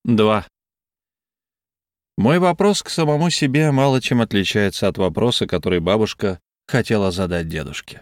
2. Мой вопрос к самому себе мало чем отличается от вопроса, который бабушка хотела задать дедушке.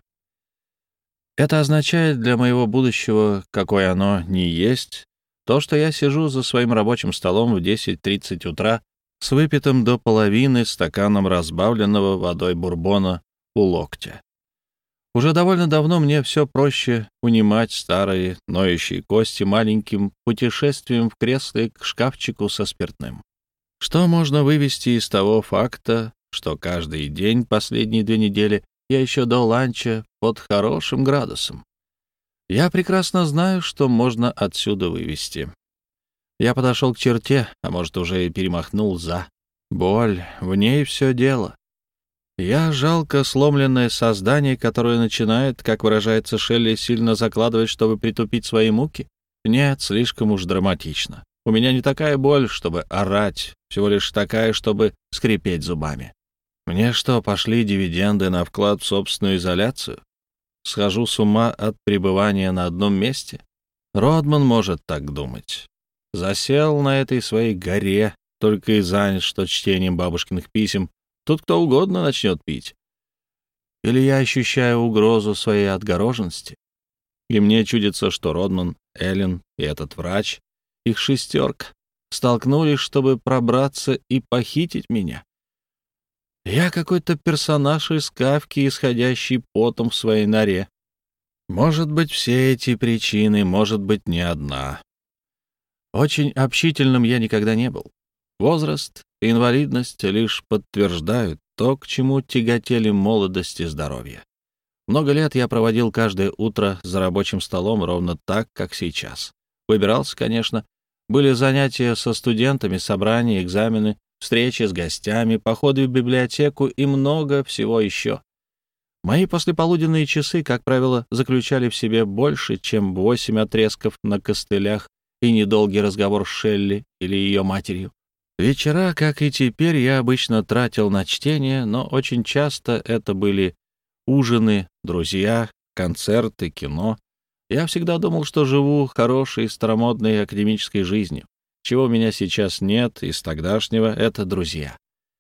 Это означает для моего будущего, какое оно ни есть, то, что я сижу за своим рабочим столом в 10:30 утра с выпитым до половины стаканом разбавленного водой бурбона у локтя. Уже довольно давно мне все проще унимать старые ноющие кости маленьким путешествием в кресле к шкафчику со спиртным. Что можно вывести из того факта, что каждый день последние 2 недели я еще до ланча под хорошим градусом? Я прекрасно знаю, что можно отсюда вывести. Я подошел к черте, а может, уже и перемахнул за. Боль, в ней все дело. Я жалко сломленное создание, которое начинает, как выражается Шелли, сильно закладывать, чтобы притупить свои муки? Нет, слишком уж драматично. У меня не такая боль, чтобы орать, всего лишь такая, чтобы скрипеть зубами. Мне что, пошли дивиденды на вклад в собственную изоляцию? Схожу с ума от пребывания на одном месте? Родман может так думать. Засел на этой своей горе, только и занят, что чтением бабушкиных писем. Тут кто угодно начнет пить. Или я ощущаю угрозу своей отгороженности, и мне чудится, что Родман, Эллен и этот врач, их шестерка, столкнулись, чтобы пробраться и похитить меня. Я какой-то персонаж из Кафки, исходящий потом в своей норе. Может быть, все эти причины, может быть, не одна. Очень общительным я никогда не был. Возраст и инвалидность лишь подтверждают то, к чему тяготели молодость и здоровье. Много лет я проводил каждое утро за рабочим столом ровно так, как сейчас. Выбирался, конечно. Были занятия со студентами, собрания, экзамены, встречи с гостями, походы в библиотеку и много всего еще. Мои послеполуденные часы, как правило, заключали в себе больше, чем 8 отрезков на костылях и недолгий разговор с Шелли или ее матерью. Вечера, как и теперь, я обычно тратил на чтение, но очень часто это были ужины, друзья, концерты, кино. Я всегда думал, что живу хорошей, старомодной академической жизнью. Чего у меня сейчас нет из тогдашнего — это друзья.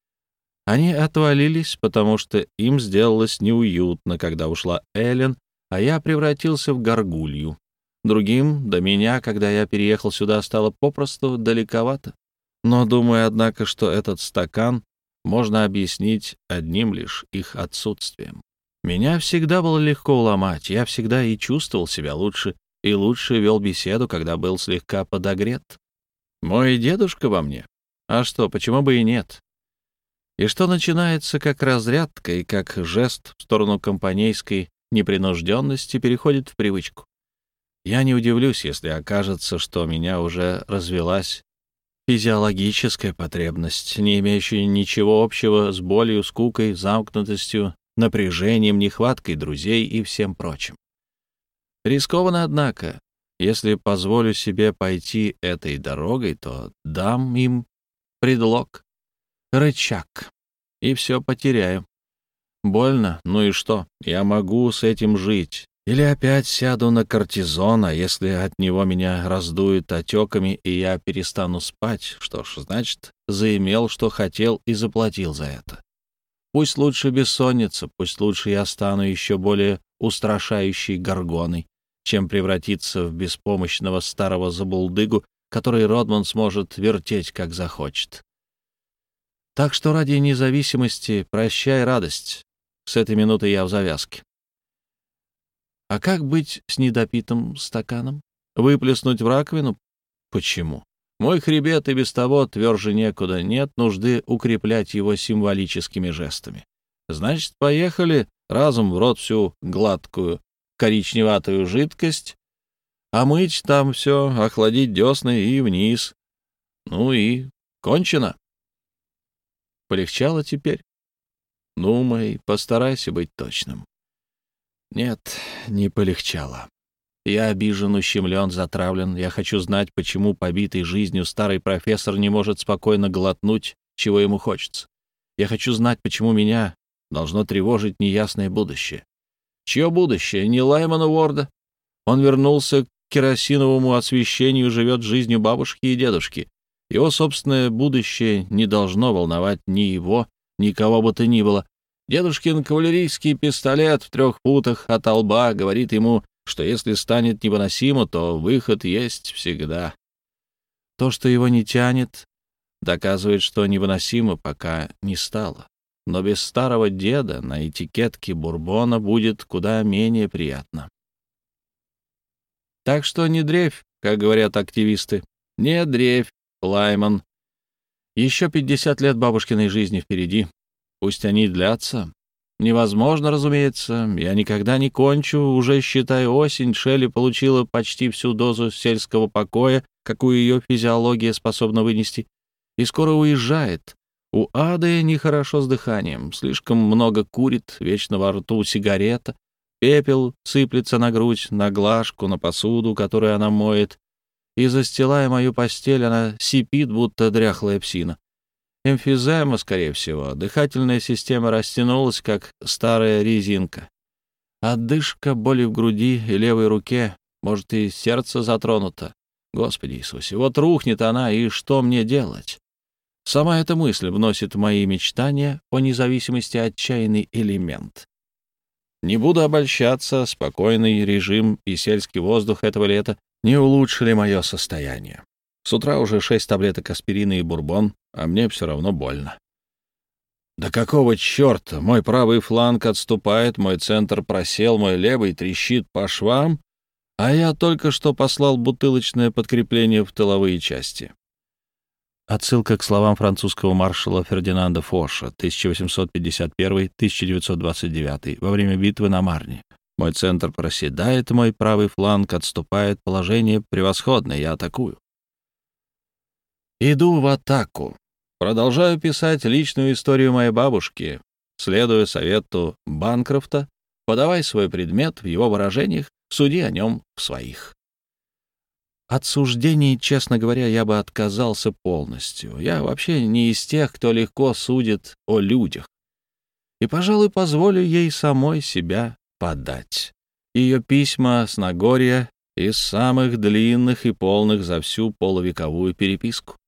Они отвалились, потому что им сделалось неуютно, когда ушла Эллен, а я превратился в горгулью. Другим, до меня, когда я переехал сюда, стало попросту далековато. Но думаю, однако, что этот стакан можно объяснить одним лишь их отсутствием. Меня всегда было легко уломать, я всегда и чувствовал себя лучше, и лучше вел беседу, когда был слегка подогрет. Мой дедушка во мне? А что, почему бы и нет? И что начинается как разрядка и как жест в сторону компанейской непринужденности переходит в привычку. Я не удивлюсь, если окажется, что у меня уже развелась физиологическая потребность, не имеющая ничего общего с болью, скукой, замкнутостью, напряжением, нехваткой друзей и всем прочим. Рискованно, однако. Если позволю себе пойти этой дорогой, то дам им предлог, рычаг, и все потеряю. Больно, ну и что? Я могу с этим жить. Или опять сяду на кортизон, а если от него меня раздует отеками, и я перестану спать, что ж, значит, заимел, что хотел, и заплатил за это. Пусть лучше бессонница, пусть лучше я стану еще более устрашающей горгоной, чем превратиться в беспомощного старого забулдыгу, который Родман сможет вертеть, как захочет. Так что ради независимости прощай радость. С этой минуты я в завязке. А как быть с недопитым стаканом? Выплеснуть в раковину? Почему? Мой хребет и без того тверже некуда, нет нужды укреплять его символическими жестами. Значит, поехали, разом в рот всю гладкую коричневатую жидкость, а мыть там все, охладить десны и вниз. Ну и кончено. Полегчало теперь? Ну, мой, постарайся быть точным. Нет, не полегчало. Я обижен, ущемлен, затравлен. Я хочу знать, почему побитый жизнью старый профессор не может спокойно глотнуть, чего ему хочется. Я хочу знать, почему меня должно тревожить неясное будущее. Чье будущее? Не Лаймана Уорда. Он вернулся к керосиновому освещению, живет жизнью бабушки и дедушки. Его собственное будущее не должно волновать ни его, ни кого бы то ни было. Дедушкин кавалерийский пистолет в 3 футах от лба говорит ему, что если станет невыносимо, то выход есть всегда. То, что его не тянет, доказывает, что невыносимо пока не стало. Но без старого деда на этикетке бурбона будет куда менее приятно. Так что не дрейфь, как говорят активисты. Не дрейфь, Лайман. Еще 50 лет бабушкиной жизни впереди. Пусть они длятся. Невозможно, разумеется. Я никогда не кончу. Уже, считай, осень. Шелли получила почти всю дозу сельского покоя, какую ее физиология способна вынести, и скоро уезжает. У Ады нехорошо с дыханием. Слишком много курит, вечно во рту сигарета. Пепел сыплется на грудь, на глажку, на посуду, которую она моет. И, застилая мою постель, она сипит, будто дряхлая псина. Эмфизема, скорее всего. Дыхательная система растянулась, как старая резинка. Отдышка, боли в груди и левой руке. Может, и сердце затронуто. Господи Иисусе, вот рухнет она, и что мне делать? Сама эта мысль вносит в мои мечтания о независимости отчаянный элемент. Не буду обольщаться, спокойный режим и сельский воздух этого лета не улучшили мое состояние. С утра уже 6 таблеток аспирина и бурбон, а мне все равно больно. Да какого черта? Мой правый фланг отступает, мой центр просел, мой левый трещит по швам, а я только что послал бутылочное подкрепление в тыловые части. Отсылка к словам французского маршала Фердинанда Фоша, 1851-1929, во время битвы на Марне. Мой центр проседает, мой правый фланг отступает, положение превосходное, я атакую. Иду в атаку. Продолжаю писать личную историю моей бабушки, следуя совету Банкрофта, подавай свой предмет в его выражениях, суди о нем в своих. От суждений, честно говоря, я бы отказался полностью. Я вообще не из тех, кто легко судит о людях. И, пожалуй, позволю ей самой себя подать. Ее письма с Нагорья из самых длинных и полных за всю полувековую переписку.